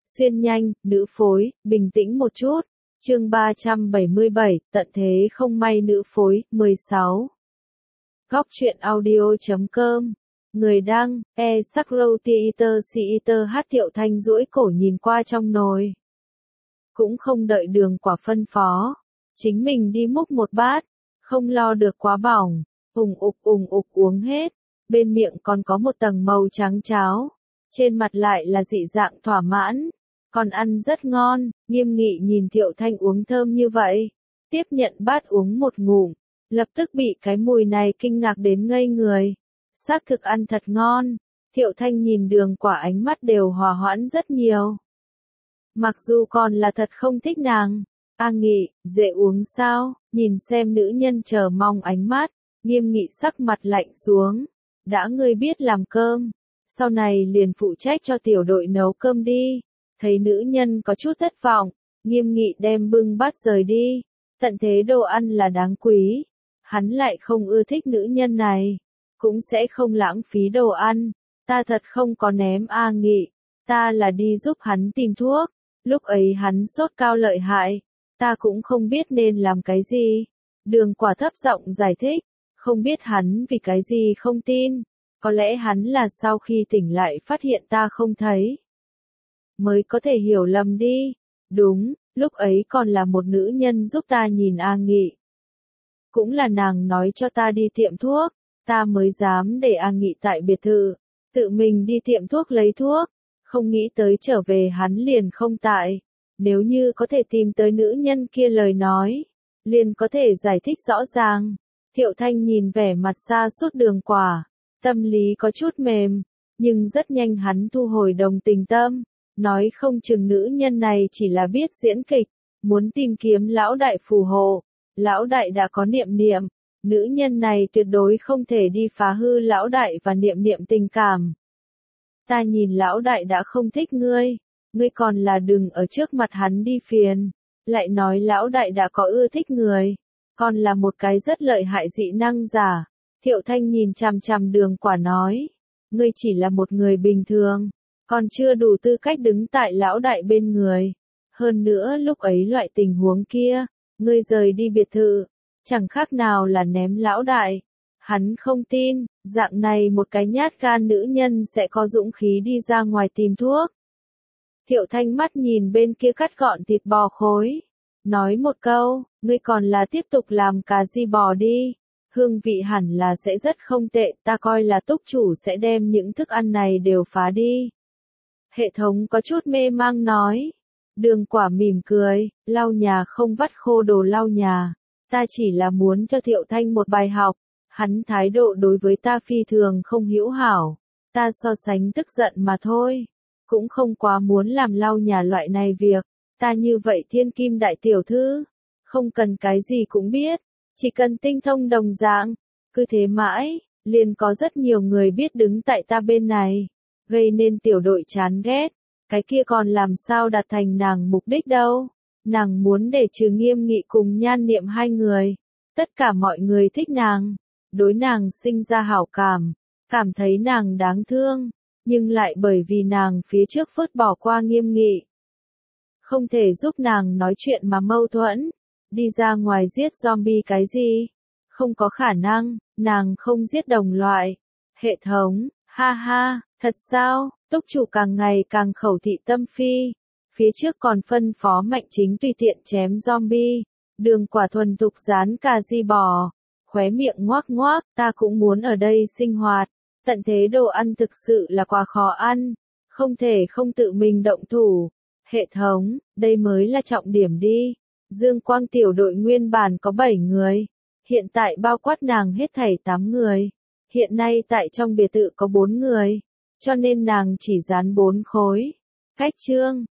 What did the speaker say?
Xuyên nhanh, nữ phối, bình tĩnh một chút. Chương 377, tận thế không may nữ phối, 16. Góc truyện audio.com. Người đăng, hát Thiệu Thanh duỗi cổ nhìn qua trong nồi. Cũng không đợi Đường Quả phân phó. Chính mình đi múc một bát, không lo được quá bỏng, ùng ục uống hết. Bên miệng còn có một tầng màu trắng cháo. Trên mặt lại là dị dạng thỏa mãn. Còn ăn rất ngon, Nghiêm Nghị nhìn Thiệu Thanh uống thơm như vậy. Tiếp nhận bát uống một ngụm, lập tức bị cái mùi này kinh ngạc đến ngây người. Xác thực ăn thật ngon, Thiệu Thanh nhìn Đường Quả ánh mắt đều hòa hoãn rất nhiều. Mặc dù còn là thật không thích nàng. A Nghị, dễ uống sao? Nhìn xem nữ nhân chờ mong ánh mắt, Nghiêm Nghị sắc mặt lạnh xuống. Đã ngươi biết làm cơm, sau này liền phụ trách cho tiểu đội nấu cơm đi. Thấy nữ nhân có chút thất vọng, Nghiêm Nghị đem bưng bát rời đi. Tận thế đồ ăn là đáng quý. Hắn lại không ưa thích nữ nhân này. Cũng sẽ không lãng phí đồ ăn. Ta thật không có ném A Nghị. Ta là đi giúp hắn tìm thuốc. Lúc ấy hắn sốt cao lợi hại. Ta cũng không biết nên làm cái gì. Đường Quả thấp giọng giải thích. Không biết hắn vì cái gì không tin. Có lẽ hắn là sau khi tỉnh lại phát hiện ta không thấy. Mới có thể hiểu lầm đi. Đúng, lúc ấy còn là một nữ nhân giúp ta nhìn A Nghị. Cũng là nàng nói cho ta đi tiệm thuốc, ta mới dám để A Nghị tại biệt thự, tự mình đi tiệm thuốc lấy thuốc, không nghĩ tới trở về hắn liền không tại. Nếu như có thể tìm tới nữ nhân kia lời nói, liền có thể giải thích rõ ràng. Thiệu Thanh nhìn vẻ mặt xa sút Đường Quả, tâm lý có chút mềm, nhưng rất nhanh hắn thu hồi đồng tình tâm. Nói không chừng nữ nhân này chỉ là biết diễn kịch, muốn tìm kiếm lão đại phù hộ. Lão đại đã có niệm niệm, nữ nhân này tuyệt đối không thể đi phá hư lão đại và niệm niệm tình cảm. Ta nhìn lão đại đã không thích ngươi còn là đừng ở trước mặt hắn đi phiền. Lại nói lão đại đã có ưa thích người, còn là một cái rất lợi hại dị năng giả. Thiệu Thanh nhìn chằm chằm Đường Quả nói, ngươi chỉ là một người bình thường. Còn chưa đủ tư cách đứng tại lão đại bên người. Hơn nữa lúc ấy loại tình huống kia, ngươi rời đi biệt thự, chẳng khác nào là ném lão đại. Hắn không tin, dạng này một cái nhát gan nữ nhân sẽ có dũng khí đi ra ngoài tìm thuốc. Thiệu Thanh mắt nhìn bên kia cắt gọn thịt bò khối. Nói một câu, ngươi còn là tiếp tục làm cà ri bò đi. Hương vị hẳn là sẽ rất không tệ, ta coi là túc chủ sẽ đem những thức ăn này đều phá đi. Hệ thống có chút mê mang nói. Đường Quả mỉm cười, lau nhà không vắt khô đồ lau nhà. Ta chỉ là muốn cho Thiệu Thanh một bài học. Hắn thái độ đối với ta phi thường không hữu hảo. Ta so sánh tức giận mà thôi. Cũng không quá muốn làm lau nhà loại này việc. Ta như vậy thiên kim đại tiểu thư. Không cần cái gì cũng biết. Chỉ cần tinh thông đồng dạng. Cứ thế mãi, liền có rất nhiều người biết đứng tại ta bên này. Gây nên tiểu đội chán ghét. Cái kia còn làm sao đạt thành nàng mục đích đâu. Nàng muốn để trừ Nghiêm Nghị cùng Nhan Niệm hai người. Tất cả mọi người thích nàng. Đối nàng sinh ra hảo cảm. Cảm thấy nàng đáng thương. Nhưng lại bởi vì nàng phía trước vứt bỏ qua Nghiêm Nghị. Không thể giúp nàng nói chuyện mà mâu thuẫn. Đi ra ngoài giết zombie cái gì? Không có khả năng, nàng không giết đồng loại. Hệ thống, ha ha, thật sao? Túc chủ càng ngày càng khẩu thị tâm phi. Phía trước còn phân phó Mạnh Chính tùy tiện chém zombie. Đường Quả thuần thục rán cà ri bò. Khóe miệng ngoác ngoác, ta cũng muốn ở đây sinh hoạt. Tận thế đồ ăn thực sự là quá khó ăn. Không thể không tự mình động thủ. Hệ thống, đây mới là trọng điểm đi. Dương Quang tiểu đội nguyên bản có 7 người. Hiện tại bao quát nàng hết thảy 8 người. Hiện nay tại trong biệt thự có 4 người. Cho nên nàng chỉ dán 4 khối. Cách chương.